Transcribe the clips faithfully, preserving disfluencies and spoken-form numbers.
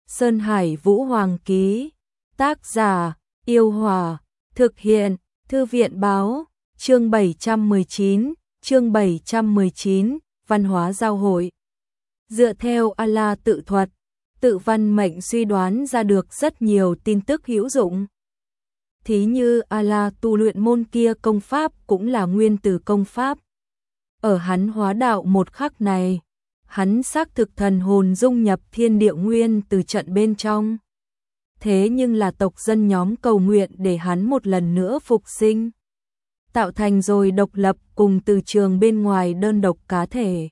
Sơn Hải Vũ Hoàng ký. Tác giả: Yêu Hòa. Thực hiện: Thư viện Báo. Chương bảy trăm mười chín, chương bảy trăm mười chín, Văn hóa giao hội. Dựa theo A-la tự thuật, Tự Văn Mệnh suy đoán ra được rất nhiều tin tức hữu dụng. Thí như A-la tu luyện môn kia công pháp cũng là nguyên từ công pháp. Ở hắn hóa đạo một khắc này, hắn xác thực thần hồn dung nhập thiên địa nguyên từ trận bên trong. Thế nhưng là tộc dân nhóm cầu nguyện để hắn một lần nữa phục sinh, tạo thành rồi độc lập cùng từ trường bên ngoài đơn độc cá thể.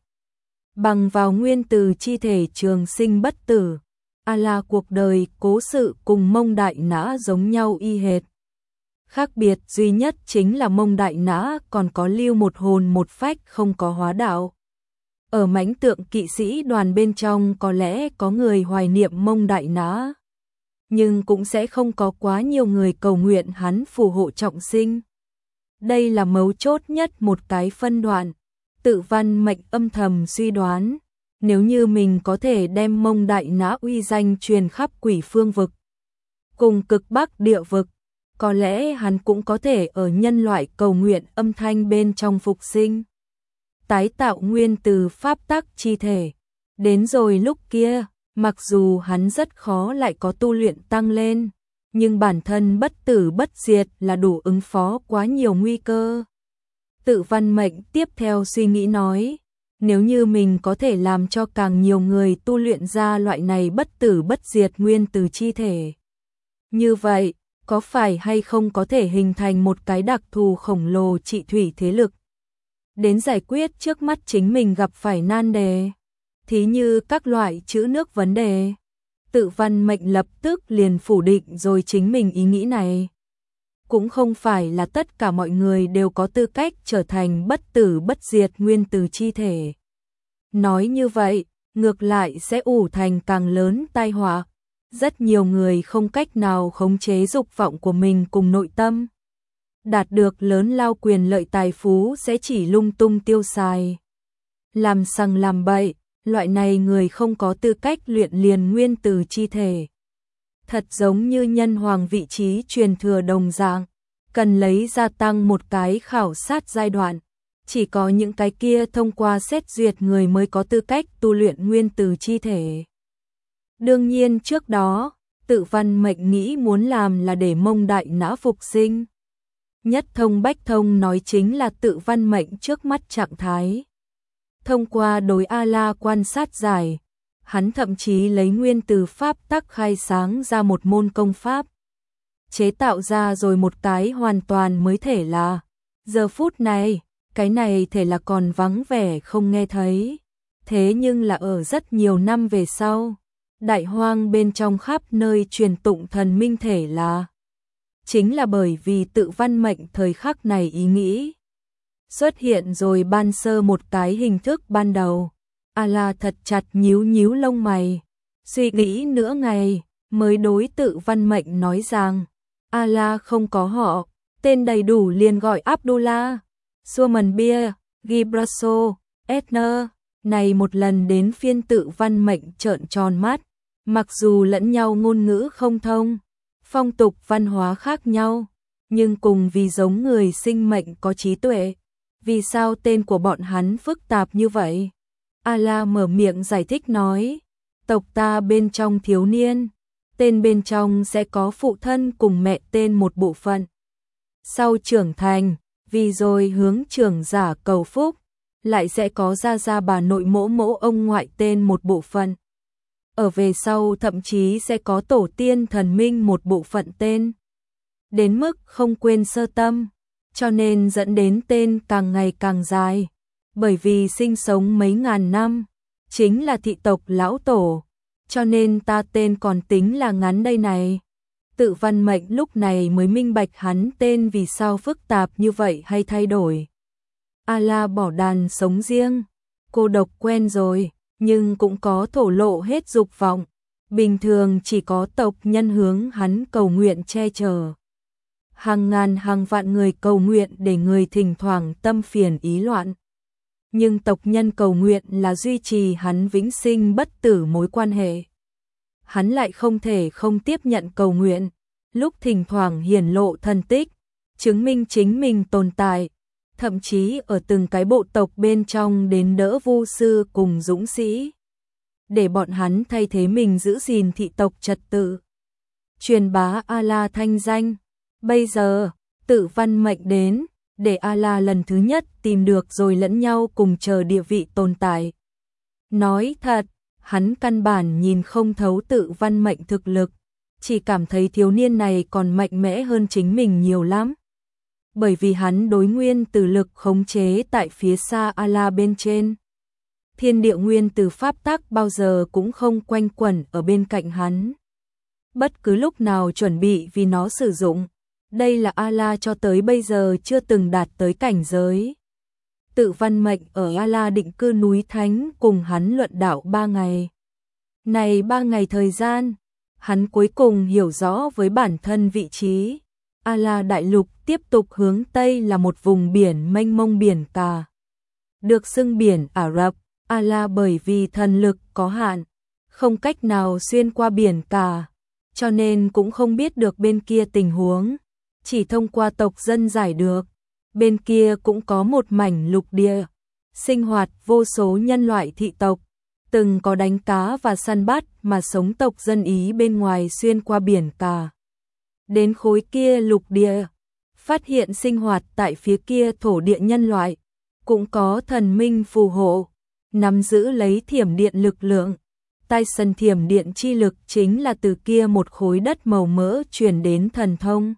Bằng vào nguyên từ chi thể trường sinh bất tử, A-la cuộc đời cố sự cùng Mông Đại Nã giống nhau y hệt. Khác biệt duy nhất chính là Mông Đại Nã còn có lưu một hồn một phách không có hóa đạo. Ở mãnh tượng kỵ sĩ đoàn bên trong có lẽ có người hoài niệm Mông Đại Nã, nhưng cũng sẽ không có quá nhiều người cầu nguyện hắn phù hộ trọng sinh. Đây là mấu chốt nhất một cái phân đoạn. Tự Văn Mệnh âm thầm suy đoán, nếu như mình có thể đem Mông Đại Nã uy danh truyền khắp quỷ phương vực, cùng cực bắc địa vực, có lẽ hắn cũng có thể ở nhân loại cầu nguyện âm thanh bên trong phục sinh, tái tạo nguyên từ pháp tắc chi thể. Đến rồi lúc kia, mặc dù hắn rất khó lại có tu luyện tăng lên, nhưng bản thân bất tử bất diệt là đủ ứng phó quá nhiều nguy cơ. Tự Văn Mệnh tiếp theo suy nghĩ nói, nếu như mình có thể làm cho càng nhiều người tu luyện ra loại này bất tử bất diệt nguyên từ chi thể, như vậy, có phải hay không có thể hình thành một cái đặc thù khổng lồ trị thủy thế lực, đến giải quyết trước mắt chính mình gặp phải nan đề, thí như các loại trữ nước vấn đề. Tự Văn Mệnh lập tức liền phủ định rồi chính mình ý nghĩ này. Cũng không phải là tất cả mọi người đều có tư cách trở thành bất tử bất diệt nguyên từ chi thể. Nói như vậy, ngược lại sẽ ủ thành càng lớn tai họa. Rất nhiều người không cách nào khống chế dục vọng của mình cùng nội tâm. Đạt được lớn lao quyền lợi tài phú sẽ chỉ lung tung tiêu xài. Làm sằng làm bậy, loại này người không có tư cách luyện liền nguyên từ chi thể. Thật giống như nhân hoàng vị trí truyền thừa đồng dạng, cần lấy gia tăng một cái khảo sát giai đoạn. Chỉ có những cái kia thông qua xét duyệt người mới có tư cách tu luyện nguyên từ chi thể. Đương nhiên trước đó, Tự Văn Mệnh nghĩ muốn làm là để Mông Đại Nã phục sinh. Nhất thông bách thông nói chính là Tự Văn Mệnh trước mắt trạng thái. Thông qua đối A-la quan sát giải, hắn thậm chí lấy nguyên từ pháp tắc khai sáng ra một môn công pháp. Chế tạo ra rồi một cái hoàn toàn mới thể là. Giờ phút này, cái này thể là còn vắng vẻ không nghe thấy. Thế nhưng là ở rất nhiều năm về sau, đại hoang bên trong khắp nơi truyền tụng thần minh thể là. Chính là bởi vì Tự Văn Mệnh thời khắc này ý nghĩ. Xuất hiện rồi ban sơ một cái hình thức ban đầu. A-la thật chặt nhíu nhíu lông mày, suy nghĩ nửa ngày, mới đối Tự Văn Mệnh nói rằng, A-la không có họ, tên đầy đủ liền gọi Abdullah, Suman Bia, Gibraso, Etner. Này một lần đến phiên Tự Văn Mệnh trợn tròn mắt, mặc dù lẫn nhau ngôn ngữ không thông, phong tục văn hóa khác nhau, nhưng cùng vì giống người sinh mệnh có trí tuệ. Vì sao tên của bọn hắn phức tạp như vậy? A-la mở miệng giải thích nói, tộc ta bên trong thiếu niên, tên bên trong sẽ có phụ thân cùng mẹ tên một bộ phận. Sau trưởng thành, vì rồi hướng trưởng giả cầu phúc, lại sẽ có gia gia bà nội mỗ mỗ ông ngoại tên một bộ phận. Ở về sau thậm chí sẽ có tổ tiên thần minh một bộ phận tên. Đến mức không quên sơ tâm, cho nên dẫn đến tên càng ngày càng dài. Bởi vì sinh sống mấy ngàn năm, chính là thị tộc lão tổ, cho nên ta tên còn tính là ngắn đây này. Tự Văn Mệnh lúc này mới minh bạch hắn tên vì sao phức tạp như vậy hay thay đổi. A-la bỏ đàn sống riêng, cô độc quen rồi, nhưng cũng có thổ lộ hết dục vọng. Bình thường chỉ có tộc nhân hướng hắn cầu nguyện che chở. Hàng ngàn hàng vạn người cầu nguyện để người thỉnh thoảng tâm phiền ý loạn. Nhưng tộc nhân cầu nguyện là duy trì hắn vĩnh sinh bất tử mối quan hệ. hắn lại không thể không tiếp nhận cầu nguyện, lúc thỉnh thoảng hiển lộ thần tích, chứng minh chính mình tồn tại, thậm chí ở từng cái bộ tộc bên trong đến đỡ vu sư cùng dũng sĩ, để bọn hắn thay thế mình giữ gìn thị tộc trật tự, truyền bá Allah thanh danh. Bây giờ, Tự Văn Mệnh đến, để Allah lần thứ nhất tìm được rồi lẫn nhau cùng chờ địa vị tồn tại. Nói thật, hắn căn bản nhìn không thấu Tự Văn Mệnh thực lực, chỉ cảm thấy thiếu niên này còn mạnh mẽ hơn chính mình nhiều lắm. Bởi vì hắn đối nguyên tử lực khống chế tại phía xa Allah bên trên. Thiên địa nguyên tử pháp tắc bao giờ cũng không quanh quẩn ở bên cạnh hắn. Bất cứ lúc nào chuẩn bị vì nó sử dụng. Đây là Allah cho tới bây giờ chưa từng đạt tới cảnh giới. Tự Văn Mệnh ở Allah định cư núi Thánh cùng hắn luận đạo ba ngày. Này ba ngày thời gian, hắn cuối cùng hiểu rõ với bản thân vị trí. Allah đại lục tiếp tục hướng Tây là một vùng biển mênh mông biển cả. Được xưng biển Ả Rập, Allah bởi vì thần lực có hạn, không cách nào xuyên qua biển cả, cho nên cũng không biết được bên kia tình huống, chỉ thông qua tộc dân giải được. Bên kia cũng có một mảnh lục địa, sinh hoạt vô số nhân loại thị tộc, từng có đánh cá và săn bắt mà sống tộc dân Ý bên ngoài xuyên qua biển cả. Đến khối kia lục địa, phát hiện sinh hoạt tại phía kia thổ địa nhân loại, cũng có thần minh phù hộ, nắm giữ lấy thiểm điện lực lượng. Tai sân thiểm điện chi lực chính là từ kia một khối đất màu mỡ truyền đến thần thông.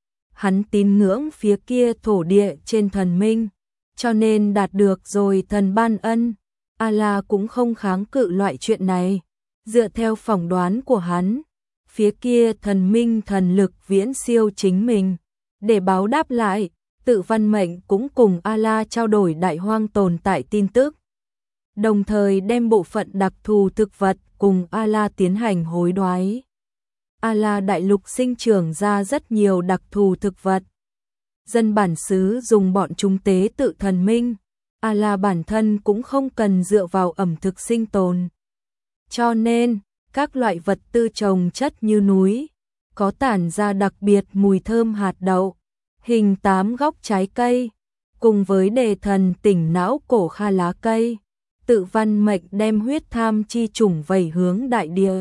Hắn tín ngưỡng phía kia thổ địa trên thần minh, cho nên đạt được rồi thần ban ân. Allah cũng không kháng cự loại chuyện này. Dựa theo phỏng đoán của hắn, phía kia thần minh thần lực viễn siêu chính mình. Để báo đáp lại, Tự Văn Mệnh cũng cùng Allah trao đổi đại hoang tồn tại tin tức. Đồng thời đem bộ phận đặc thù thực vật cùng Allah tiến hành hối đoái. Allah đại lục sinh trưởng ra rất nhiều đặc thù thực vật. Dân bản xứ dùng bọn chúng tế tự thần minh. Allah bản thân cũng không cần dựa vào ẩm thực sinh tồn. Cho nên, các loại vật tư trồng chất như núi, có tản ra đặc biệt mùi thơm hạt đậu, hình tám góc trái cây, cùng với đề thần tỉnh não cổ kha lá cây. Tự Văn Mệnh đem huyết tham chi chủng vẩy hướng đại địa,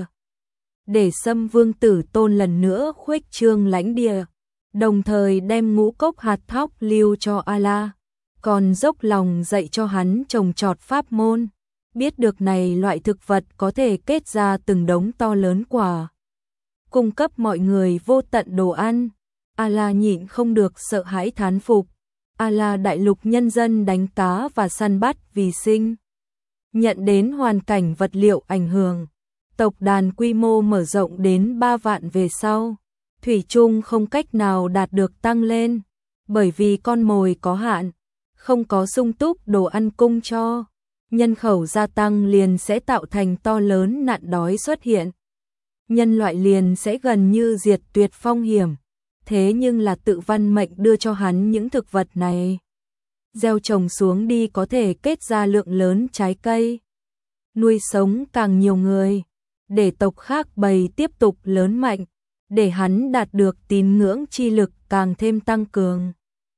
để Sâm Vương Tử Tôn lần nữa khuếch trương lãnh địa, đồng thời đem ngũ cốc hạt thóc lưu cho Allah, còn dốc lòng dạy cho hắn trồng trọt pháp môn. Biết được này loại thực vật có thể kết ra từng đống to lớn quả, cung cấp mọi người vô tận đồ ăn. Allah nhịn không được sợ hãi thán phục. Allah đại lục nhân dân đánh cá và săn bắt vì sinh, nhận đến hoàn cảnh vật liệu ảnh hưởng. Tộc đàn quy mô mở rộng đến ba vạn về sau, thủy chung không cách nào đạt được tăng lên, bởi vì con mồi có hạn, không có sung túc đồ ăn cung cho. Nhân khẩu gia tăng liền sẽ tạo thành to lớn nạn đói xuất hiện. Nhân loại liền sẽ gần như diệt tuyệt phong hiểm. Thế nhưng là Tự Văn Mệnh đưa cho hắn những thực vật này. Gieo trồng xuống đi có thể kết ra lượng lớn trái cây, nuôi sống càng nhiều người, để tộc khác bầy tiếp tục lớn mạnh, để hắn đạt được tín ngưỡng chi lực càng thêm tăng cường.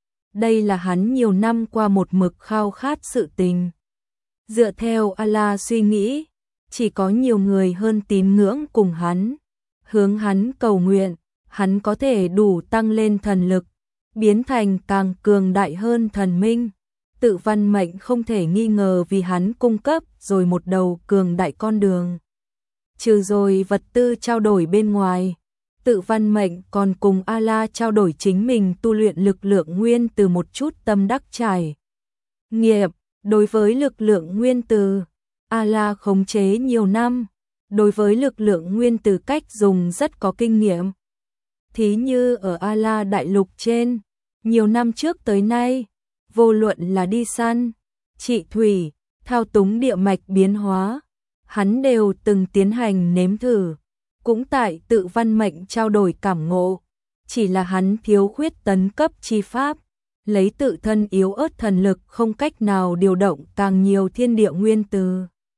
Đây là hắn nhiều năm qua một mực khao khát sự tình. Dựa theo Allah suy nghĩ, chỉ có nhiều người hơn tín ngưỡng cùng hắn, hướng hắn cầu nguyện, hắn có thể đủ tăng lên thần lực, biến thành càng cường đại hơn thần minh. Tự Văn Mệnh không thể nghi ngờ vì hắn cung cấp rồi một đầu cường đại con đường. Trừ rồi vật tư trao đổi bên ngoài, Tự Văn Mệnh còn cùng Allah trao đổi chính mình tu luyện lực lượng nguyên từ một chút tâm đắc trải nghiệm. Đối với lực lượng nguyên từ, Allah khống chế nhiều năm, đối với lực lượng nguyên từ cách dùng rất có kinh nghiệm. Thí như ở Allah đại lục trên, nhiều năm trước tới nay, vô luận là đi săn, trị thủy, thao túng địa mạch biến hóa, hắn đều từng tiến hành nếm thử, cũng tại Tự Văn Mệnh trao đổi cảm ngộ, chỉ là hắn thiếu khuyết tấn cấp chi pháp, lấy tự thân yếu ớt thần lực không cách nào điều động càng nhiều thiên địa nguyên từ.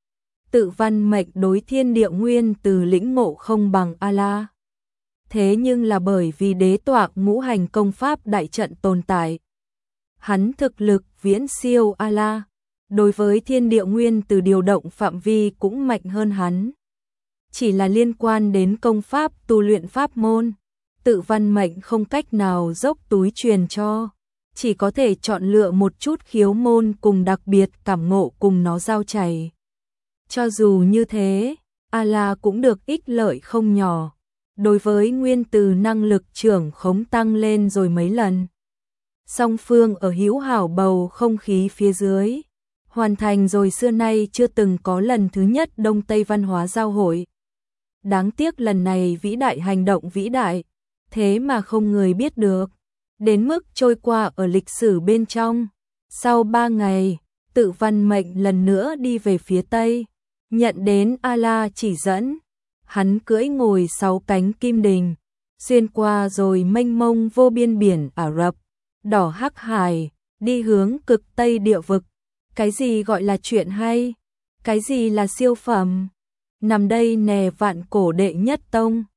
Tự văn mệnh đối thiên địa nguyên từ lĩnh ngộ không bằng A-la. Thế nhưng là bởi vì đế tọa ngũ hành công pháp đại trận tồn tại. Hắn thực lực viễn siêu A-la, đối với thiên địa nguyên từ điều động phạm vi cũng mạnh hơn hắn. Chỉ là liên quan đến công pháp tu luyện pháp môn, tự văn mệnh không cách nào dốc túi truyền cho, chỉ có thể chọn lựa một chút khiếu môn cùng đặc biệt cảm ngộ cùng nó giao chảy. Cho dù như thế, A-la cũng được ích lợi không nhỏ, đối với nguyên từ năng lực trưởng khống tăng lên rồi mấy lần. Song phương ở hữu hảo bầu không khí phía dưới, hoàn thành rồi xưa nay chưa từng có lần thứ nhất Đông Tây văn hóa giao hội. Đáng tiếc lần này vĩ đại hành động vĩ đại, thế mà không người biết được, đến mức trôi qua ở lịch sử bên trong. Sau ba ngày, tự văn mệnh lần nữa đi về phía Tây, nhận đến A-la chỉ dẫn. Hắn cưỡi ngồi sáu cánh kim đình, xuyên qua rồi mênh mông vô biên biển Ả Rập, đỏ hắc hải, đi hướng cực Tây địa vực. Cái gì gọi là chuyện hay? Cái gì là siêu phẩm? Nằm đây nè vạn cổ đệ nhất tông,